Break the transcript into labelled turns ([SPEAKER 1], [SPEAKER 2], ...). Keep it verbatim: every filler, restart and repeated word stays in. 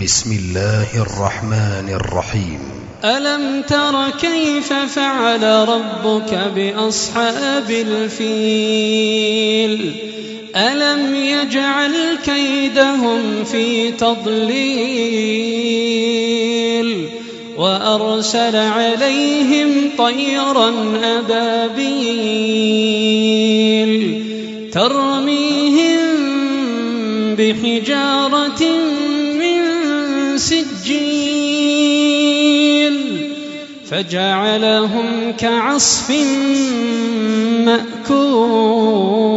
[SPEAKER 1] بسم الله الرحمن الرحيم.
[SPEAKER 2] ألم تر كيف فعل ربك بأصحاب الفيل ألم يجعل كيدهم في تضليل وأرسل عليهم طيرا أبابيل ترميهم بحجارة من سجيل فجعلهم كعصف مأكول.